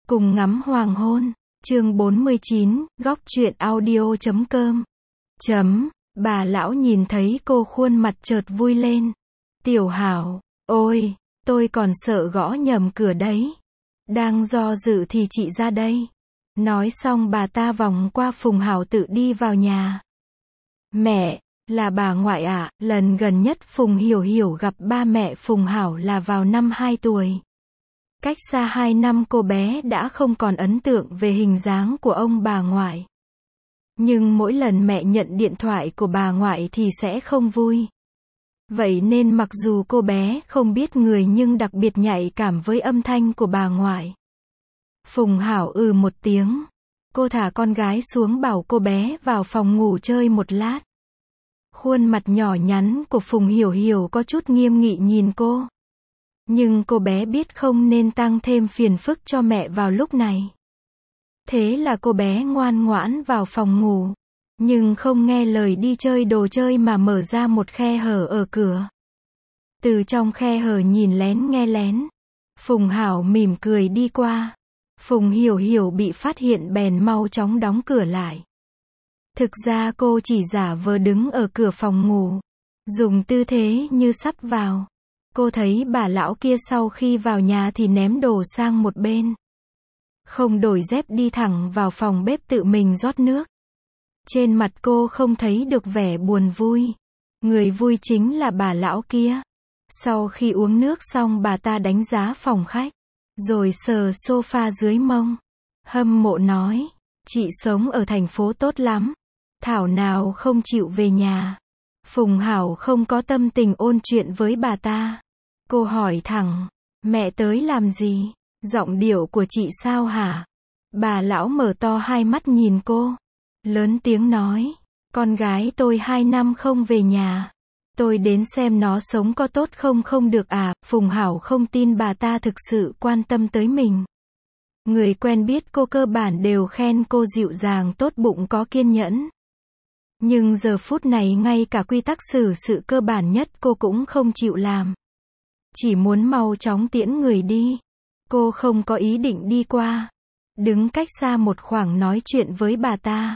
Cùng ngắm hoàng hôn. Chương 49, góc truyện audio.com. Bà lão nhìn thấy cô khuôn mặt chợt vui lên. Tiểu Hảo, ôi, tôi còn sợ gõ nhầm cửa đấy. Đang do dự thì chị ra đây. Nói xong bà ta vòng qua Phùng Hảo tự đi vào nhà. Mẹ, là bà ngoại ạ. Lần gần nhất Phùng Hiểu Hiểu gặp ba mẹ Phùng Hảo là vào năm 2 tuổi. Cách xa 2 năm cô bé đã không còn ấn tượng về hình dáng của ông bà ngoại. Nhưng mỗi lần mẹ nhận điện thoại của bà ngoại thì sẽ không vui. Vậy nên mặc dù cô bé không biết người nhưng đặc biệt nhạy cảm với âm thanh của bà ngoại. Phùng Hảo một tiếng. Cô thả con gái xuống bảo cô bé vào phòng ngủ chơi một lát. Khuôn mặt nhỏ nhắn của Phùng Hiểu Hiểu có chút nghiêm nghị nhìn cô. Nhưng cô bé biết không nên tăng thêm phiền phức cho mẹ vào lúc này. Thế là cô bé ngoan ngoãn vào phòng ngủ. Nhưng không nghe lời đi chơi đồ chơi mà mở ra một khe hở ở cửa. Từ trong khe hở nhìn lén nghe lén. Phùng Hảo mỉm cười đi qua. Phùng Hiểu Hiểu bị phát hiện bèn mau chóng đóng cửa lại. Thực ra cô chỉ giả vờ đứng ở cửa phòng ngủ. Dùng tư thế như sắp vào. Cô thấy bà lão kia sau khi vào nhà thì ném đồ sang một bên. Không đổi dép đi thẳng vào phòng bếp tự mình rót nước. Trên mặt cô không thấy được vẻ buồn vui. Người vui chính là bà lão kia. Sau khi uống nước xong bà ta đánh giá phòng khách. Rồi sờ sofa dưới mông. Hâm mộ nói. Chị sống ở thành phố tốt lắm. Thảo nào không chịu về nhà. Phùng Hảo không có tâm tình ôn chuyện với bà ta. Cô hỏi thẳng. Mẹ tới làm gì? Giọng điệu của chị sao hả? Bà lão mở to hai mắt nhìn cô. Lớn tiếng nói. Con gái tôi 2 năm không về nhà. Tôi đến xem nó sống có tốt không không được à? Phùng Hảo không tin bà ta thực sự quan tâm tới mình. Người quen biết cô cơ bản đều khen cô dịu dàng tốt bụng có kiên nhẫn. Nhưng giờ phút này ngay cả quy tắc xử sự cơ bản nhất cô cũng không chịu làm. Chỉ muốn mau chóng tiễn người đi. Cô không có ý định đi qua. Đứng cách xa một khoảng nói chuyện với bà ta.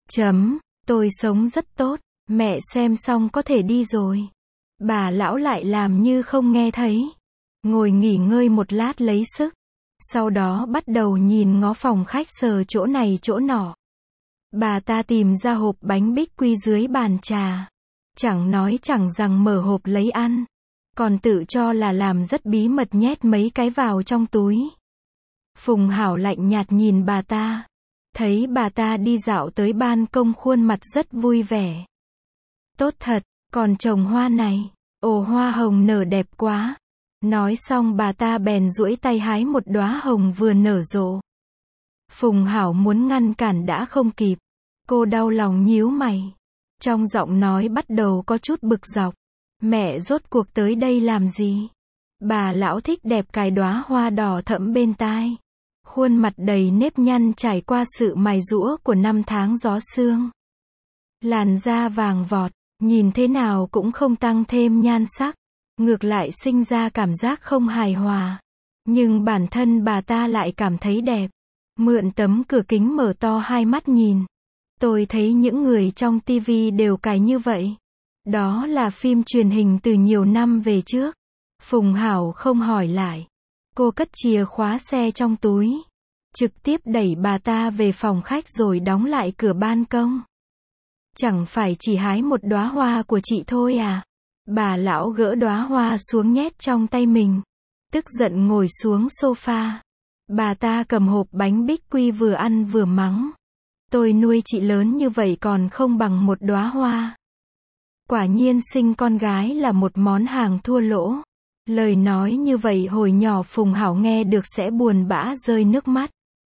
Tôi sống rất tốt. Mẹ xem xong có thể đi rồi. Bà lão lại làm như không nghe thấy. Ngồi nghỉ ngơi một lát lấy sức. Sau đó bắt đầu nhìn ngó phòng khách sờ chỗ này chỗ nọ. Bà ta tìm ra hộp bánh bích quy dưới bàn trà. Chẳng nói chẳng rằng mở hộp lấy ăn. Còn tự cho là làm rất bí mật nhét mấy cái vào trong túi. Phùng Hảo lạnh nhạt nhìn bà ta. Thấy bà ta đi dạo tới ban công khuôn mặt rất vui vẻ. Tốt thật, còn trồng hoa này. Ồ hoa hồng nở đẹp quá. Nói xong bà ta bèn duỗi tay hái một đóa hồng vừa nở rộ. Phùng Hảo muốn ngăn cản đã không kịp. Cô đau lòng nhíu mày. Trong giọng nói bắt đầu có chút bực dọc. Mẹ rốt cuộc tới đây làm gì? Bà lão thích đẹp cài đóa hoa đỏ thẫm bên tai. Khuôn mặt đầy nếp nhăn trải qua sự mài giũa của năm tháng gió sương. Làn da vàng vọt, nhìn thế nào cũng không tăng thêm nhan sắc. Ngược lại sinh ra cảm giác không hài hòa. Nhưng bản thân bà ta lại cảm thấy đẹp. Mượn tấm cửa kính mở to hai mắt nhìn. Tôi thấy những người trong tivi đều cài như vậy. Đó là phim truyền hình từ nhiều năm về trước. Phùng Hảo không hỏi lại. Cô cất chìa khóa xe trong túi. Trực tiếp đẩy bà ta về phòng khách rồi đóng lại cửa ban công. Chẳng phải chỉ hái một đóa hoa của chị thôi à? Bà lão gỡ đóa hoa xuống nhét trong tay mình. Tức giận ngồi xuống sofa. Bà ta cầm hộp bánh bích quy vừa ăn vừa mắng. Tôi nuôi chị lớn như vậy còn không bằng một đóa hoa. Quả nhiên sinh con gái là một món hàng thua lỗ. Lời nói như vậy hồi nhỏ Phùng Hảo nghe được sẽ buồn bã rơi nước mắt.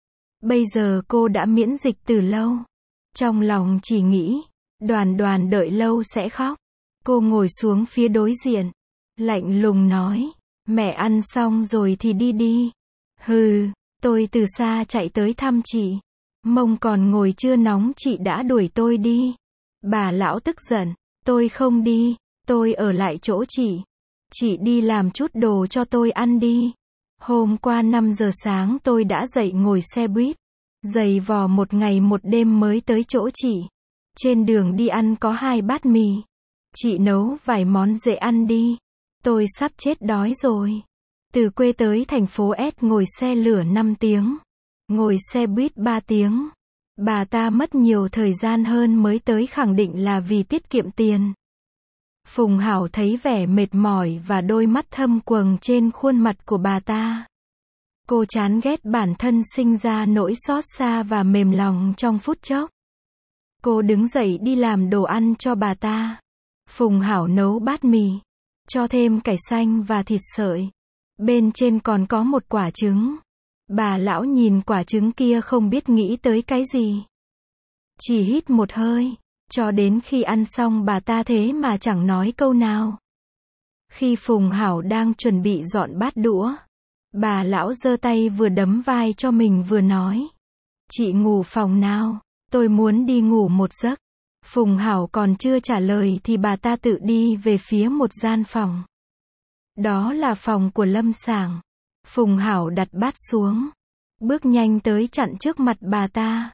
Bây giờ cô đã miễn dịch từ lâu. Trong lòng chỉ nghĩ, Đoàn Đoàn đợi lâu sẽ khóc. Cô ngồi xuống phía đối diện. Lạnh lùng nói, mẹ ăn xong rồi thì đi đi. Hừ, tôi từ xa chạy tới thăm chị. Mông còn ngồi chưa nóng chị đã đuổi tôi đi. Bà lão tức giận, tôi không đi, tôi ở lại chỗ chị. Chị đi làm chút đồ cho tôi ăn đi. Hôm qua 5 giờ sáng tôi đã dậy ngồi xe buýt, giày vò một ngày một đêm mới tới chỗ chị. Trên đường đi ăn có 2 bát mì. Chị nấu vài món dễ ăn đi. Tôi sắp chết đói rồi. Từ quê tới thành phố S ngồi xe lửa 5 tiếng. Ngồi xe buýt 3 tiếng. Bà ta mất nhiều thời gian hơn mới tới, khẳng định là vì tiết kiệm tiền. Phùng Hảo thấy vẻ mệt mỏi và đôi mắt thâm quầng trên khuôn mặt của bà ta. Cô chán ghét bản thân, sinh ra nỗi xót xa và mềm lòng trong phút chốc. Cô đứng dậy đi làm đồ ăn cho bà ta. Phùng Hảo nấu bát mì, cho thêm cải xanh và thịt sợi. Bên trên còn có một quả trứng. Bà lão nhìn quả trứng kia không biết nghĩ tới cái gì. Chỉ hít một hơi. Cho đến khi ăn xong bà ta thế mà chẳng nói câu nào. Khi Phùng Hảo đang chuẩn bị dọn bát đũa, bà lão giơ tay vừa đấm vai cho mình vừa nói. Chị ngủ phòng nào? Tôi muốn đi ngủ một giấc. Phùng Hảo còn chưa trả lời thì bà ta tự đi về phía một gian phòng. Đó là phòng của Lâm Sảng. Phùng Hảo đặt bát xuống, bước nhanh tới chặn trước mặt bà ta.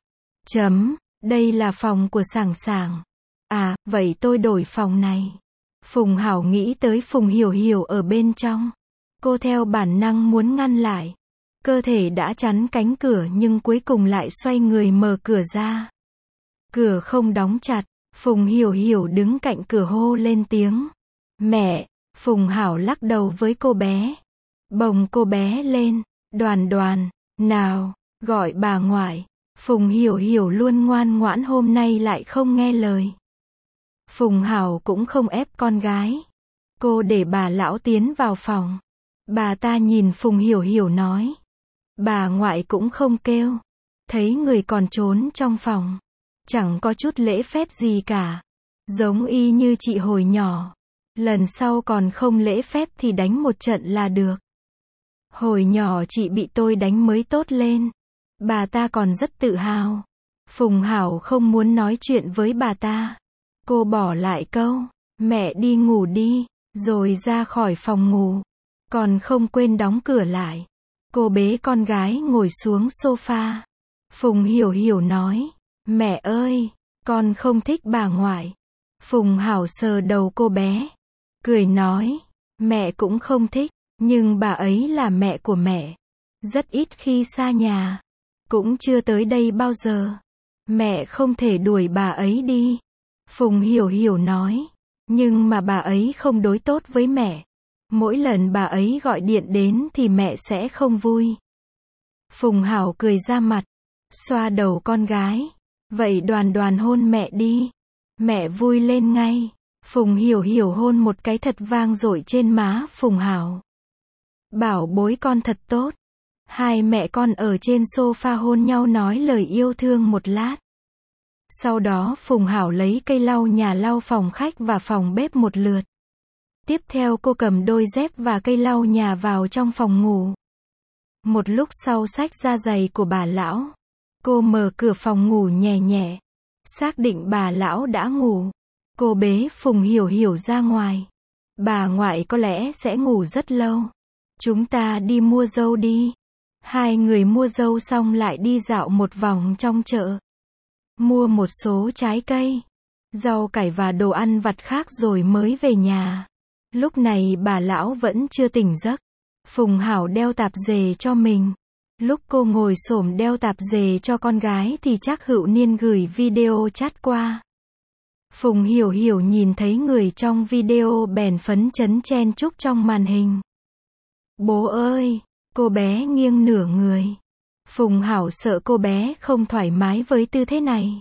Đây là phòng của Sảng Sảng. À, vậy tôi đổi phòng này. Phùng Hảo nghĩ tới Phùng Hiểu Hiểu ở bên trong. Cô theo bản năng muốn ngăn lại. Cơ thể đã chắn cánh cửa nhưng cuối cùng lại xoay người mở cửa ra. Cửa không đóng chặt. Phùng Hiểu Hiểu đứng cạnh cửa hô lên tiếng. Mẹ! Phùng Hảo lắc đầu với cô bé. Bồng cô bé lên. Đoàn Đoàn, nào, gọi bà ngoại. Phùng Hiểu Hiểu luôn ngoan ngoãn, hôm nay lại không nghe lời. Phùng Hảo cũng không ép con gái. Cô để bà lão tiến vào phòng. Bà ta nhìn Phùng Hiểu Hiểu nói. Bà ngoại cũng không kêu. Thấy người còn trốn trong phòng. Chẳng có chút lễ phép gì cả. Giống y như chị hồi nhỏ. Lần sau còn không lễ phép thì đánh một trận là được. Hồi nhỏ chị bị tôi đánh mới tốt lên. Bà ta còn rất tự hào. Phùng Hảo không muốn nói chuyện với bà ta. Cô bỏ lại câu, mẹ đi ngủ đi, rồi ra khỏi phòng ngủ. Còn không quên đóng cửa lại. Cô bế con gái ngồi xuống sofa. Phùng Hiểu Hiểu nói, mẹ ơi, con không thích bà ngoại. Phùng Hảo sờ đầu cô bé, cười nói, mẹ cũng không thích, nhưng bà ấy là mẹ của mẹ. Rất ít khi xa nhà. Cũng chưa tới đây bao giờ. Mẹ không thể đuổi bà ấy đi. Phùng Hiểu Hiểu nói. Nhưng mà bà ấy không đối tốt với mẹ. Mỗi lần bà ấy gọi điện đến thì mẹ sẽ không vui. Phùng Hảo cười ra mặt, xoa đầu con gái. Vậy Đoàn Đoàn hôn mẹ đi. Mẹ vui lên ngay. Phùng Hiểu Hiểu hôn một cái thật vang dội trên má Phùng Hảo. Bảo bối con thật tốt. Hai mẹ con ở trên sofa hôn nhau nói lời yêu thương một lát. Sau đó Phùng Hảo lấy cây lau nhà lau phòng khách và phòng bếp một lượt. Tiếp theo cô cầm đôi dép và cây lau nhà vào trong phòng ngủ. Một lúc sau xách ra giày của bà lão. Cô mở cửa phòng ngủ nhẹ nhẹ. Xác định bà lão đã ngủ. Cô bế Phùng Hiểu Hiểu ra ngoài. Bà ngoại có lẽ sẽ ngủ rất lâu. Chúng ta đi mua dâu đi. Hai người mua dâu xong lại đi dạo một vòng trong chợ. Mua một số trái cây, rau cải và đồ ăn vặt khác rồi mới về nhà. Lúc này bà lão vẫn chưa tỉnh giấc. Phùng Hảo đeo tạp dề cho mình. Lúc cô ngồi xổm đeo tạp dề cho con gái thì Trác Hữu Niên gửi video chat qua. Phùng Hiểu Hiểu nhìn thấy người trong video bèn phấn chấn chen chúc trong màn hình. Bố ơi! Cô bé nghiêng nửa người. Phùng Hảo sợ cô bé không thoải mái với tư thế này.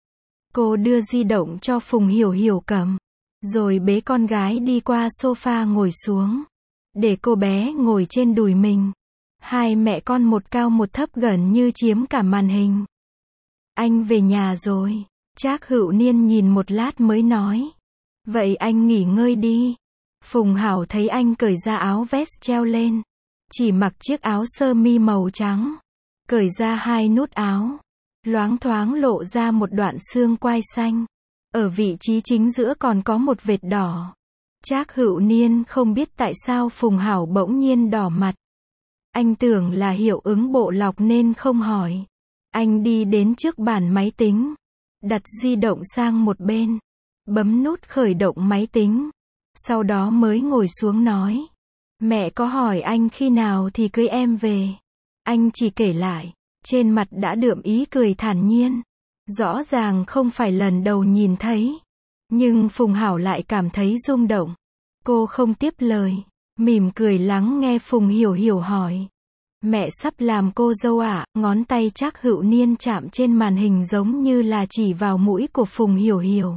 Cô đưa di động cho Phùng Hiểu Hiểu cầm. Rồi bế con gái đi qua sofa ngồi xuống. Để cô bé ngồi trên đùi mình. Hai mẹ con một cao một thấp gần như chiếm cả màn hình. Anh về nhà rồi. Trác Hữu Niên nhìn một lát mới nói. Vậy anh nghỉ ngơi đi. Phùng Hảo thấy anh cởi ra áo vest treo lên. Chỉ mặc chiếc áo sơ mi màu trắng. Cởi ra hai nút áo. Loáng thoáng lộ ra một đoạn xương quai xanh. Ở vị trí chính giữa còn có một vệt đỏ. Trác Hữu Niên không biết tại sao Phùng Hảo bỗng nhiên đỏ mặt. Anh tưởng là hiệu ứng bộ lọc nên không hỏi. Anh đi đến trước bàn máy tính, đặt di động sang một bên, bấm nút khởi động máy tính. Sau đó mới ngồi xuống nói. Mẹ có hỏi anh khi nào thì cưới em về. Anh chỉ kể lại, trên mặt đã đượm ý cười thản nhiên. Rõ ràng không phải lần đầu nhìn thấy. Nhưng Phùng Hảo lại cảm thấy rung động. Cô không tiếp lời, mỉm cười lắng nghe Phùng Hiểu Hiểu hỏi. Mẹ sắp làm cô dâu ạ? Ngón tay Trác Hữu Niên chạm trên màn hình giống như là chỉ vào mũi của Phùng Hiểu Hiểu.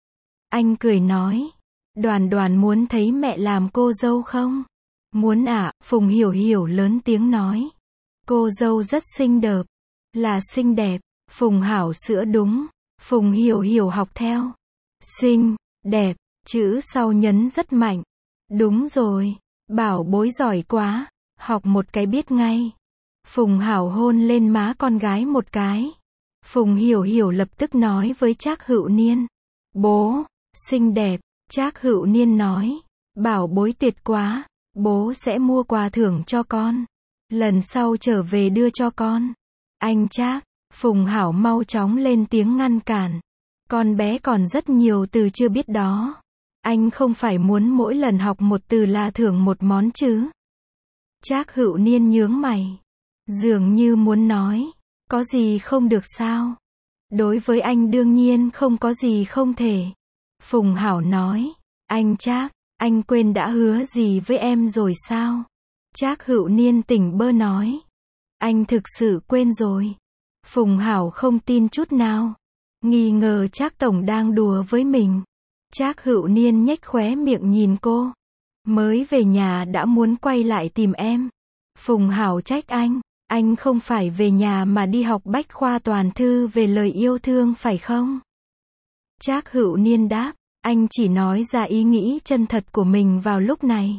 Anh cười nói. Đoàn Đoàn muốn thấy mẹ làm cô dâu không? Muốn ạ, Phùng Hiểu Hiểu lớn tiếng nói. Cô dâu rất xinh đẹp. Là xinh đẹp. Phùng Hảo sửa đúng. Phùng Hiểu Hiểu học theo. Xinh, đẹp, chữ sau nhấn rất mạnh. Đúng rồi, bảo bối giỏi quá, học một cái biết ngay. Phùng Hảo hôn lên má con gái một cái. Phùng Hiểu Hiểu lập tức nói với Trác Hữu Niên. Bố, xinh đẹp. Trác Hữu Niên nói. Bảo bối tuyệt quá, bố sẽ mua quà thưởng cho con. Lần sau trở về đưa cho con. Anh Trác, Phùng Hảo mau chóng lên tiếng ngăn cản. Con bé còn rất nhiều từ chưa biết đó. Anh không phải muốn mỗi lần học một từ là thưởng một món chứ? Trác Hữu Niên nhướng mày. Dường như muốn nói, có gì không được sao? Đối với anh đương nhiên không có gì không thể. Phùng Hảo nói. Anh Trác, anh quên đã hứa gì với em rồi sao? Trác Hữu Niên tỉnh bơ nói. Anh thực sự quên rồi. Phùng Hảo không tin chút nào. Nghi ngờ Trác tổng đang đùa với mình. Trác Hữu Niên nhếch khóe miệng nhìn cô. Mới về nhà đã muốn quay lại tìm em. Phùng Hảo trách anh không phải về nhà mà đi học bách khoa toàn thư về lời yêu thương phải không? Trác Hữu Niên đáp, anh chỉ nói ra ý nghĩ chân thật của mình vào lúc này.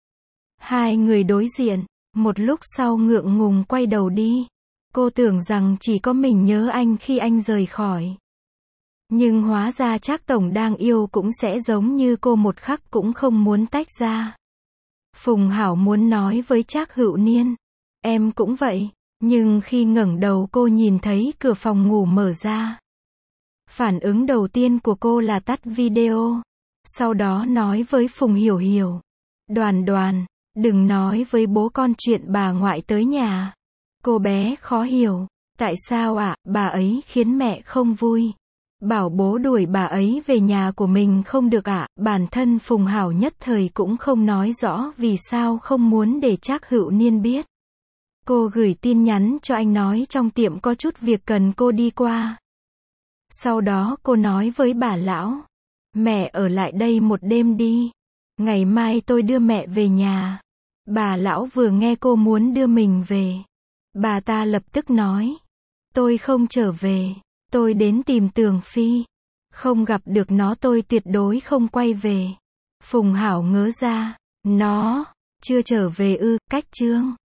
Hai người đối diện, một lúc sau ngượng ngùng quay đầu đi. Cô tưởng rằng chỉ có mình nhớ anh khi anh rời khỏi. Nhưng hóa ra Trác tổng đang yêu cũng sẽ giống như cô một khắc cũng không muốn tách ra. Phùng Hảo muốn nói với Trác Hữu Niên, em cũng vậy, nhưng khi ngẩng đầu cô nhìn thấy cửa phòng ngủ mở ra. Phản ứng đầu tiên của cô là tắt video. Sau đó nói với Phùng Hiểu Hiểu, Đoàn Đoàn, đừng nói với bố con chuyện bà ngoại tới nhà. Cô bé khó hiểu, tại sao ạ, bà ấy khiến mẹ không vui. Bảo bố đuổi bà ấy về nhà của mình không được ạ. Bản thân Phùng Hảo nhất thời cũng không nói rõ vì sao không muốn để Trác Hữu Niên biết. Cô gửi tin nhắn cho anh nói trong tiệm có chút việc cần cô đi qua. Sau đó cô nói với bà lão, mẹ ở lại đây một đêm đi. Ngày mai tôi đưa mẹ về nhà. Bà lão vừa nghe cô muốn đưa mình về, bà ta lập tức nói, tôi không trở về. Tôi đến tìm Tường Phi. Không gặp được nó tôi tuyệt đối không quay về. Phùng Hảo ngớ ra. Nó chưa trở về ư? Cách chương